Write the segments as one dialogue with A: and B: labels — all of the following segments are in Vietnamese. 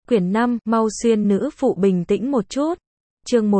A: Quyển 5, mau xuyên nữ phụ bình tĩnh một chút. Chương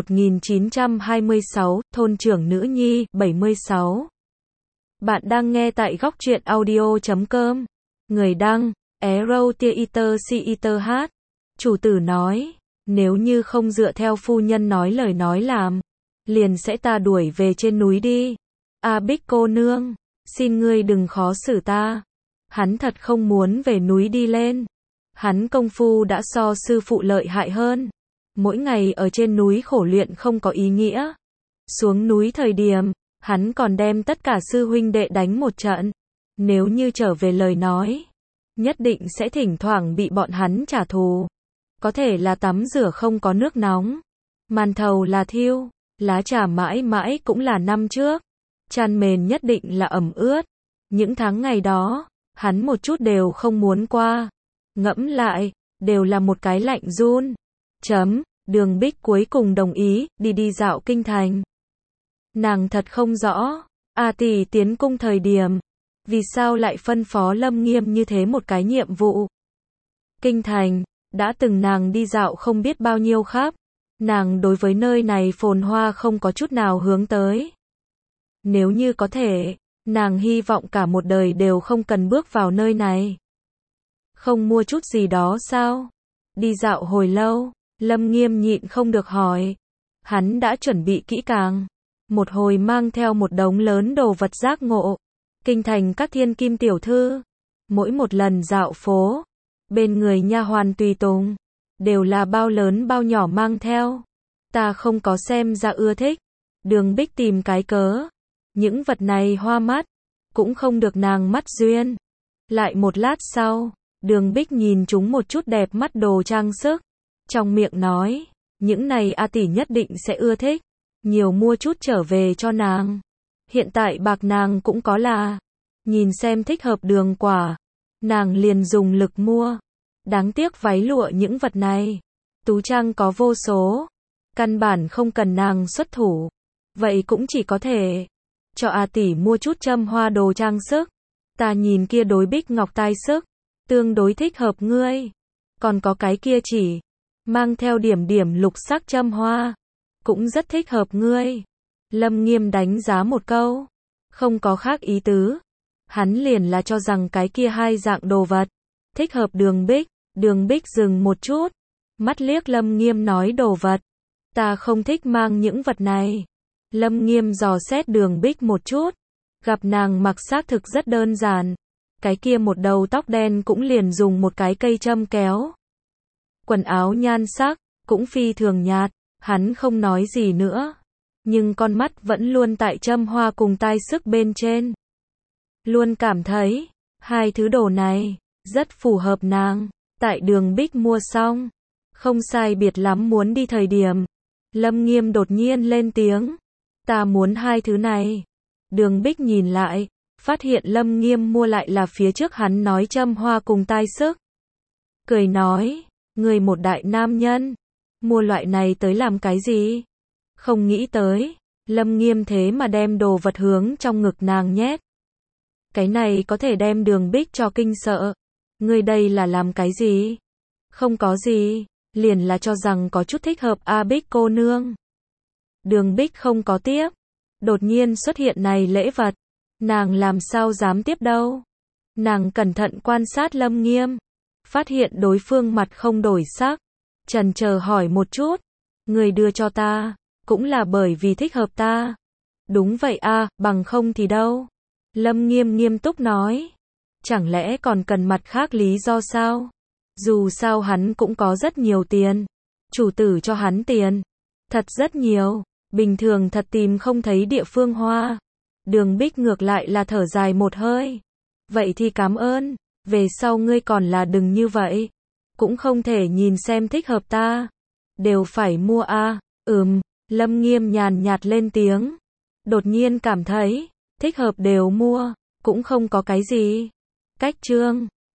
A: 1926, thôn trưởng nữ nhi, 76. Bạn đang nghe tại góc truyện audio.com. Người đăng, Eero Theater Theater H. Chủ tử nói, nếu như không dựa theo phu nhân nói lời nói làm, liền sẽ ta đuổi về trên núi đi. A Bích cô nương, xin ngươi đừng khó xử ta. Hắn thật không muốn về núi đi lên. Hắn công phu đã so sư phụ lợi hại hơn. Mỗi ngày ở trên núi khổ luyện không có ý nghĩa. Xuống núi thời điểm, hắn còn đem tất cả sư huynh đệ đánh một trận. Nếu như trở về lời nói, nhất định sẽ thỉnh thoảng bị bọn hắn trả thù. Có thể là tắm rửa không có nước nóng, màn thầu là thiêu, lá trà mãi mãi cũng là năm trước. Chăn mền nhất định là ẩm ướt. Những tháng ngày đó, hắn một chút đều không muốn qua. Ngẫm lại, đều là một cái lạnh run. Đường Bích cuối cùng đồng ý, đi dạo kinh thành. Nàng thật không rõ, A tỷ tiến cung thời điểm, vì sao lại phân phó Lâm Nghiêm như thế một cái nhiệm vụ. Kinh thành, đã từng nàng đi dạo không biết bao nhiêu khắp. Nàng đối với nơi này phồn hoa không có chút nào hướng tới. Nếu như có thể, nàng hy vọng cả một đời đều không cần bước vào nơi này. Không mua chút gì đó sao? Đi dạo hồi lâu, Lâm Nghiêm nhịn không được hỏi. Hắn đã chuẩn bị kỹ càng. Một hồi mang theo một đống lớn đồ vật giác ngộ. Kinh thành các thiên kim tiểu thư. Mỗi một lần dạo phố, bên người nha hoàn tùy tùng, đều là bao lớn bao nhỏ mang theo. Ta không có xem ra ưa thích. Đường Bích tìm cái cớ. Những vật này hoa mắt, cũng không được nàng mắt duyên. Lại một lát sau, Đường Bích nhìn chúng một chút đẹp mắt đồ trang sức. Trong miệng nói, những này A tỷ nhất định sẽ ưa thích. Nhiều mua chút trở về cho nàng. Hiện tại bạc nàng cũng có là. Nhìn xem thích hợp đường quả. Nàng liền dùng lực mua. Đáng tiếc váy lụa những vật này. Tú trang có vô số. Căn bản không cần nàng xuất thủ. Vậy cũng chỉ có thể cho A tỷ mua chút châm hoa đồ trang sức. Ta nhìn kia đối bích ngọc tai sức, tương đối thích hợp ngươi. Còn có cái kia chỉ mang theo điểm điểm lục sắc châm hoa, cũng rất thích hợp ngươi. Lâm Nghiêm đánh giá một câu, không có khác ý tứ. Hắn liền là cho rằng cái kia hai dạng đồ vật thích hợp Đường Bích. Đường Bích dừng một chút, mắt liếc Lâm Nghiêm nói đồ vật. Ta không thích mang những vật này. Lâm Nghiêm dò xét Đường Bích một chút, gặp nàng mặc xác thực rất đơn giản. Cái kia một đầu tóc đen cũng liền dùng một cái cây châm kéo. Quần áo nhan sắc, cũng phi thường nhạt, hắn không nói gì nữa. Nhưng con mắt vẫn luôn tại châm hoa cùng tai sức bên trên. Luôn cảm thấy, hai thứ đồ này, rất phù hợp nàng. Tại Đường Bích mua xong, không sai biệt lắm muốn đi thời điểm. Lâm Nghiêm đột nhiên lên tiếng. Ta muốn hai thứ này. Đường Bích nhìn lại, phát hiện Lâm Nghiêm mua lại là phía trước hắn nói châm hoa cùng tai sức. Cười nói, người một đại nam nhân, mua loại này tới làm cái gì? Không nghĩ tới, Lâm Nghiêm thế mà đem đồ vật hướng trong ngực nàng nhét. Cái này có thể đem Đường Bích cho kinh sợ. Người đây là làm cái gì? Không có gì, liền là cho rằng có chút thích hợp A Bích cô nương. Đường Bích không có tiếp. Đột nhiên xuất hiện này lễ vật. Nàng làm sao dám tiếp đâu. Nàng cẩn thận quan sát Lâm Nghiêm. Phát hiện đối phương mặt không đổi sắc. Chần chờ hỏi một chút. Người đưa cho ta, cũng là bởi vì thích hợp ta. Đúng vậy a, bằng không thì đâu. Lâm Nghiêm nghiêm túc nói. Chẳng lẽ còn cần mặt khác lý do sao? Dù sao hắn cũng có rất nhiều tiền. Chủ tử cho hắn tiền. Thật rất nhiều. Bình thường thật tìm không thấy địa phương hoa. Đường Bích ngược lại là thở dài một hơi. Vậy thì cảm ơn. Về sau ngươi còn là đừng như vậy. Cũng không thể nhìn xem thích hợp ta. Đều phải mua a. Lâm Nghiêm nhàn nhạt lên tiếng. Đột nhiên cảm thấy, thích hợp đều mua, cũng không có cái gì. Cách chương